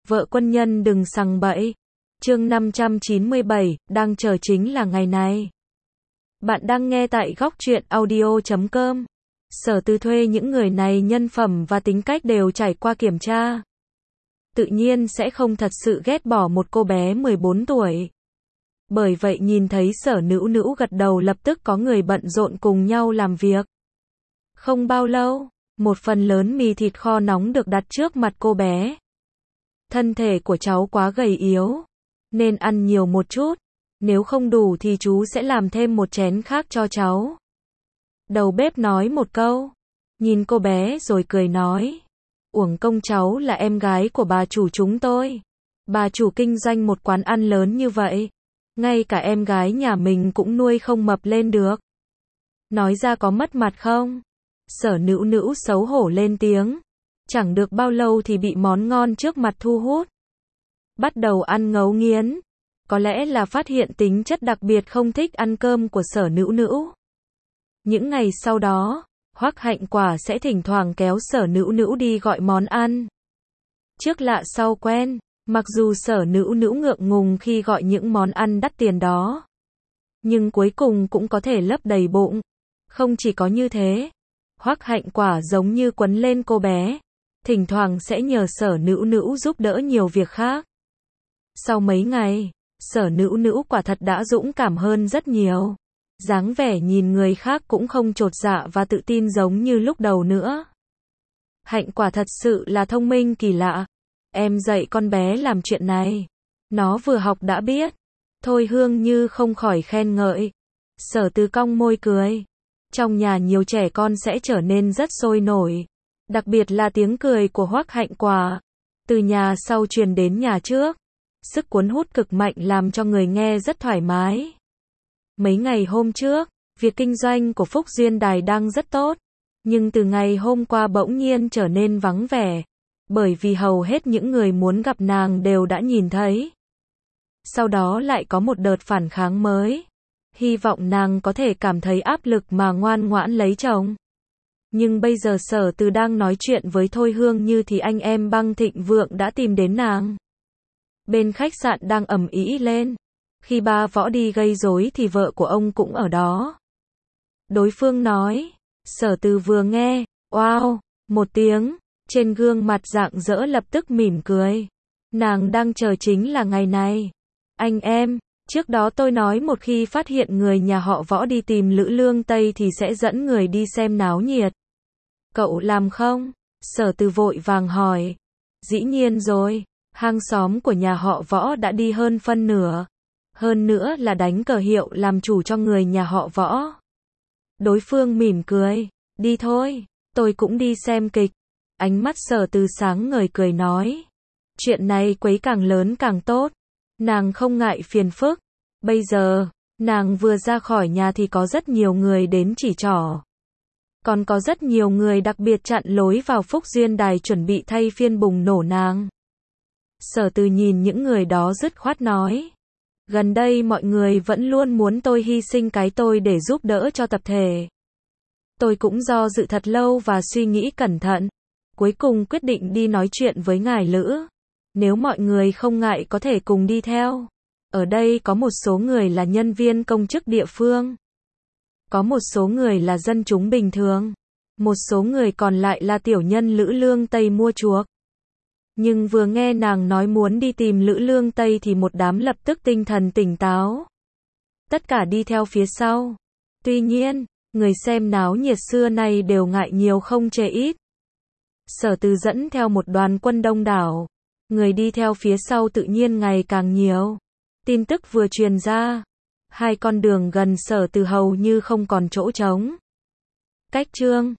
Vợ quân nhân đừng sằng bậy. Chương 597, đang chờ chính là ngày này. Bạn đang nghe tại góc truyện audio.com. Sở Từ thuê những người này nhân phẩm và tính cách đều trải qua kiểm tra. Tự nhiên sẽ không thật sự ghét bỏ một cô bé 14 tuổi. Bởi vậy nhìn thấy Sở Nữu Nữu gật đầu lập tức có người bận rộn cùng nhau làm việc. Không bao lâu, một phần lớn mì thịt kho nóng được đặt trước mặt cô bé. Thân thể của cháu quá gầy yếu, nên ăn nhiều một chút, nếu không đủ thì chú sẽ làm thêm một chén khác cho cháu. Đầu bếp nói một câu, nhìn cô bé rồi cười nói, uổng công cháu là em gái của bà chủ chúng tôi. Bà chủ kinh doanh một quán ăn lớn như vậy, ngay cả em gái nhà mình cũng nuôi không mập lên được. Nói ra có mất mặt không? Sở Nữu Nữu xấu hổ lên tiếng. Chẳng được bao lâu thì bị món ngon trước mặt thu hút. Bắt đầu ăn ngấu nghiến. Có lẽ là phát hiện tính chất đặc biệt không thích ăn cơm của Sở Nữu Nữu. Những ngày sau đó, Hoắc Hạnh Quả sẽ thỉnh thoảng kéo Sở Nữu Nữu đi gọi món ăn. Trước lạ sau quen, mặc dù Sở Nữu Nữu ngượng ngùng khi gọi những món ăn đắt tiền đó, nhưng cuối cùng cũng có thể lấp đầy bụng. Không chỉ có như thế, Hoắc Hạnh Quả giống như quấn lên cô bé, thỉnh thoảng sẽ nhờ Sở Nữu Nữu giúp đỡ nhiều việc khác. Sau mấy ngày, Sở Nữu Nữu quả thật đã dũng cảm hơn rất nhiều. Dáng vẻ nhìn người khác cũng không chột dạ và tự tin giống như lúc đầu nữa. Hạnh Quả thật sự là thông minh kỳ lạ. Em dạy con bé làm chuyện này, nó vừa học đã biết. Thôi Hương Như không khỏi khen ngợi. Sở Từ cong môi cười. Trong nhà nhiều trẻ con sẽ trở nên rất sôi nổi. Đặc biệt là tiếng cười của Hoắc Hạnh Quả. Từ nhà sau truyền đến nhà trước. Sức cuốn hút cực mạnh làm cho người nghe rất thoải mái. Mấy ngày hôm trước, việc kinh doanh của Phúc Duyên Đài đang rất tốt. Nhưng từ ngày hôm qua bỗng nhiên trở nên vắng vẻ. Bởi vì hầu hết những người muốn gặp nàng đều đã nhìn thấy. Sau đó lại có một đợt phản kháng mới. Hy vọng nàng có thể cảm thấy áp lực mà ngoan ngoãn lấy chồng. Nhưng bây giờ Sở Từ đang nói chuyện với Thôi Hương Như thì anh em Băng Thịnh Vượng đã tìm đến nàng. Bên khách sạn đang ầm ĩ lên. Khi ba Võ đi gây rối thì vợ của ông cũng ở đó. Đối phương nói. Sở Từ vừa nghe, wow, một tiếng, trên gương mặt rạng rỡ lập tức mỉm cười. Nàng đang chờ chính là ngày này. Anh em, trước đó tôi nói một khi phát hiện người nhà họ Võ đi tìm Lữ Lương Tây thì sẽ dẫn người đi xem náo nhiệt. Cậu làm không? Sở Từ vội vàng hỏi. Dĩ nhiên rồi, hàng xóm của nhà họ Võ đã đi hơn phân nửa. Hơn nữa là đánh cờ hiệu làm chủ cho người nhà họ Võ. Đối phương mỉm cười. Đi thôi, tôi cũng đi xem kịch. Ánh mắt Sở Từ sáng ngời cười nói. Chuyện này quấy càng lớn càng tốt. Nàng không ngại phiền phức. Bây giờ, nàng vừa ra khỏi nhà thì có rất nhiều người đến chỉ trỏ. Còn có rất nhiều người đặc biệt chặn lối vào Phúc Duyên Đài chuẩn bị thay phiên bùng nổ nàng. Sở Từ nhìn những người đó dứt khoát nói. Gần đây mọi người vẫn luôn muốn tôi hy sinh cái tôi để giúp đỡ cho tập thể. Tôi cũng do dự thật lâu và suy nghĩ cẩn thận. Cuối cùng quyết định đi nói chuyện với ngài Lữ. Nếu mọi người không ngại có thể cùng đi theo. Ở đây có một số người là nhân viên công chức địa phương. Có một số người là dân chúng bình thường. Một số người còn lại là tiểu nhân Lữ Lương Tây mua chuộc. Nhưng vừa nghe nàng nói muốn đi tìm Lữ Lương Tây thì một đám lập tức tinh thần tỉnh táo. Tất cả đi theo phía sau. Tuy nhiên, người xem náo nhiệt xưa nay đều ngại nhiều không chê ít. Sở Từ dẫn theo một đoàn quân đông đảo. Người đi theo phía sau tự nhiên ngày càng nhiều. Tin tức vừa truyền ra. Hai con đường gần Sở Từ hầu như không còn chỗ trống. Cách chương